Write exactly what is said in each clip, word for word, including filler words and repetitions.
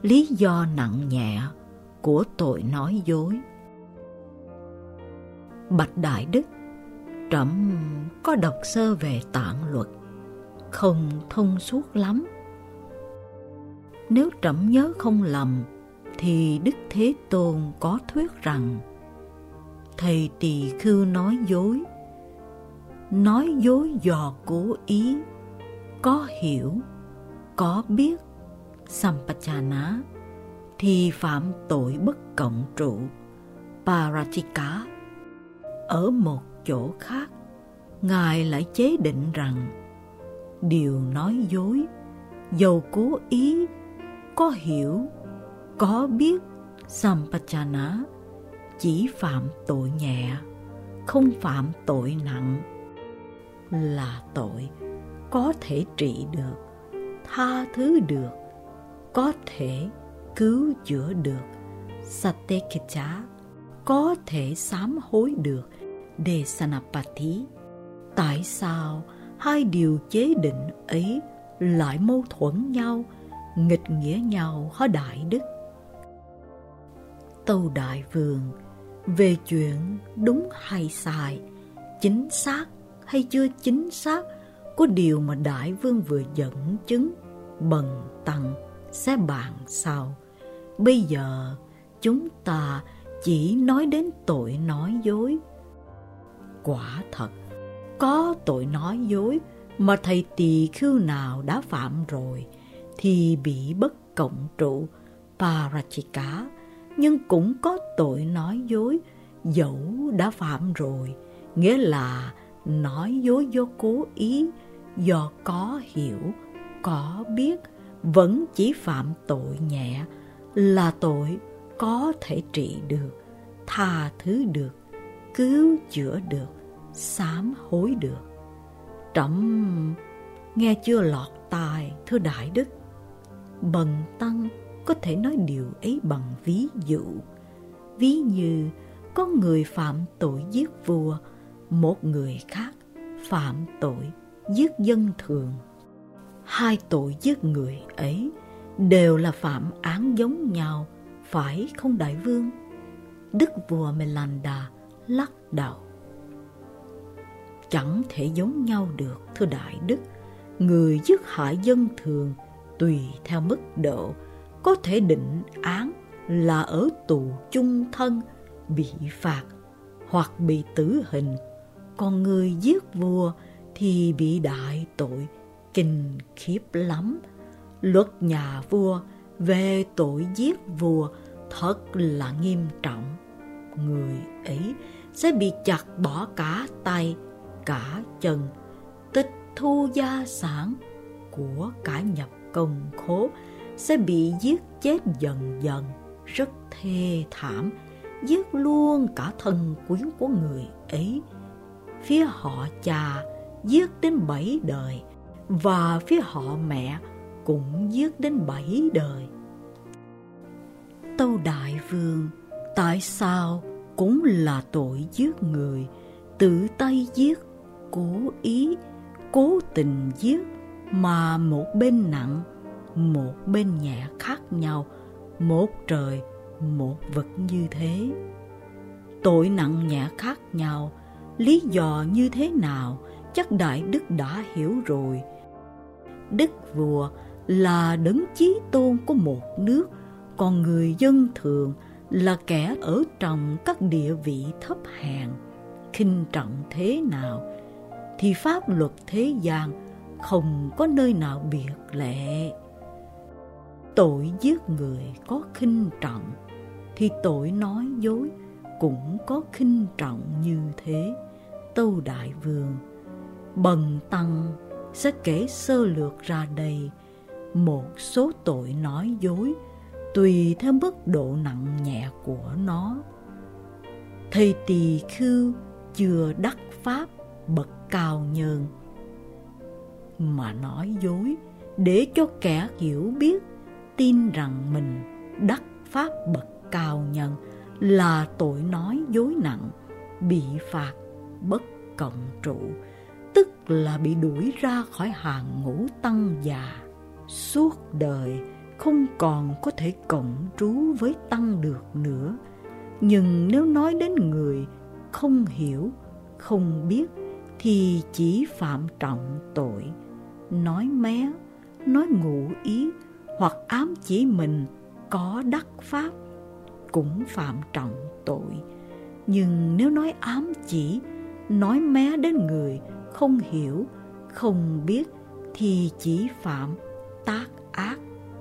lý do nặng nhẹ của tội nói dối. Bạch Đại Đức, trẫm có đọc sơ về Tạng Luật, không thông suốt lắm. Nếu trẫm nhớ không lầm, thì Đức Thế Tôn có thuyết rằng thầy tỳ khưu nói dối, nói dối do cố ý, có hiểu, có biết, sampajana, thì phạm tội bất cộng trụ, parachika. Ở một chỗ khác, Ngài lại chế định rằng điều nói dối, dầu cố ý, có hiểu, có biết, sampajana, chỉ phạm tội nhẹ, không phạm tội nặng, là tội có thể trị được, tha thứ được, có thể cứu chữa được, satekcha, có thể sám hối được, desanapati. Tại sao hai điều chế định ấy lại mâu thuẫn nhau, nghịch nghĩa nhau hả Đại Đức? Tâu Đại Vương, về chuyện đúng hay sai, chính xác hay chưa chính xác của điều mà Đại Vương vừa dẫn chứng, Bần Tăng sẽ bàn sau. Bây giờ chúng ta chỉ nói đến tội nói dối. Quả thật, có tội nói dối mà thầy tỳ khưu nào đã phạm rồi thì bị bất cộng trụ, parachika. Nhưng cũng có tội nói dối dẫu đã phạm rồi, nghĩa là nói dối do cố ý, do có hiểu, có biết, vẫn chỉ phạm tội nhẹ, là tội có thể trị được, tha thứ được, cứu chữa được, sám hối được. Trẫm nghe chưa lọt tai, thưa Đại Đức. Bần Tăng có thể nói điều ấy bằng ví dụ. Ví như có người phạm tội giết vua, một người khác phạm tội giết dân thường. Hai tội giết người ấy đều là phạm án giống nhau, phải không Đại Vương? Đức vua Melanda lắc đầu. Chẳng thể giống nhau được, thưa Đại Đức. Người giết hại dân thường tùy theo mức độ, có thể định án là ở tù chung thân, bị phạt hoặc bị tử hình. Còn người giết vua thì bị đại tội, kinh khiếp lắm. Luật nhà vua về tội giết vua thật là nghiêm trọng. Người ấy sẽ bị chặt bỏ cả tay, cả chân, tịch thu gia sản, của cải nhập công khố, sẽ bị giết chết dần dần, rất thê thảm, giết luôn cả thân quyến của người ấy. Phía họ cha giết đến bảy đời, và phía họ mẹ cũng giết đến bảy đời. Tâu Đại Vương, tại sao cũng là tội giết người, tự tay giết, cố ý, cố tình giết, mà một bên nặng, một bên nhẹ khác nhau, một trời, một vực như thế? Tội nặng nhẹ khác nhau, lý do như thế nào, chắc Đại Đức đã hiểu rồi. Đức vua là đấng chí tôn của một nước, còn người dân thường là kẻ ở trong các địa vị thấp hèn. Khinh trọng thế nào thì pháp luật thế gian không có nơi nào biệt lệ. Tội giết người có khinh trọng thì tội nói dối cũng có khinh trọng như thế. Tâu Đại Vương, Bần Tăng sẽ kể sơ lược ra đây một số tội nói dối tùy theo mức độ nặng nhẹ của nó. Thầy tỳ khưu chưa đắc pháp bậc cao nhân mà nói dối để cho kẻ hiểu biết tin rằng mình đắc pháp bậc cao nhân là tội nói dối nặng, bị phạt bất cộng trụ, tức là bị đuổi ra khỏi hàng ngũ tăng già, suốt đời không còn có thể cộng trú với tăng được nữa. Nhưng nếu nói đến người không hiểu, không biết thì chỉ phạm trọng tội. Nói mé, nói ngụ ý hoặc ám chỉ mình có đắc pháp cũng phạm trọng tội. Nhưng nếu nói ám chỉ, nói mé đến người không hiểu, không biết thì chỉ phạm tác ác.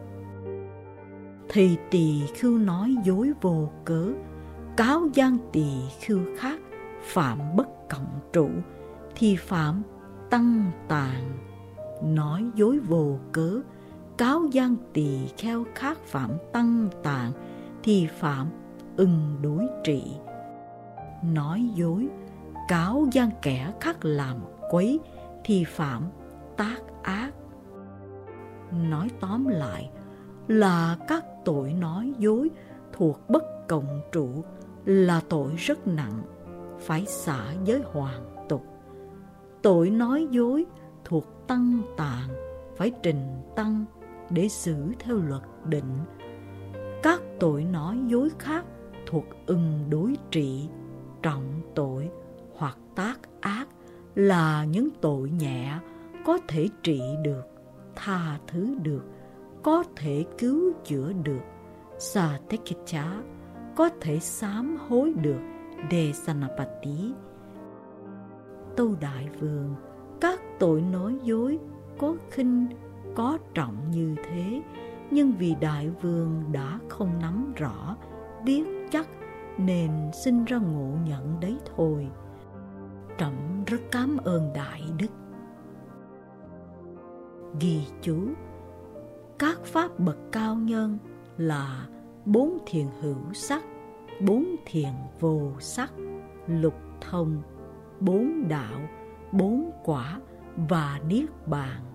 Thì tỳ khưu nói dối vô cớ, cáo gian tỳ khưu khác phạm bất cộng trụ thì phạm tăng tàn. Nói dối vô cớ, cáo gian tỳ kheo khác phạm tăng tàn thì phạm ưng đối trị. Nói dối, cáo gian kẻ khác làm quấy thì phạm tác ác. Nói tóm lại là các tội nói dối thuộc bất cộng trụ là tội rất nặng, phải xả giới hoàn tục. Tội nói dối thuộc tăng tàn, phải trình tăng để xử theo luật định. Các tội nói dối khác thuộc ưng đối trị, trọng tội hoặc tác ác là những tội nhẹ, có thể trị được, tha thứ được, có thể cứu chữa được, satekcha, có thể sám hối được, desanapati. Tâu Đại Vương, các tội nói dối có khinh, có trọng như thế, nhưng vì Đại Vương đã không nắm rõ, biết chắc nên sinh ra ngộ nhận đấy thôi. Trẫm rất cảm ơn Đại Đức. Ghi chú: các pháp bậc cao nhân là bốn thiền hữu sắc, bốn thiền vô sắc, lục thông, bốn đạo, bốn quả và niết bàn.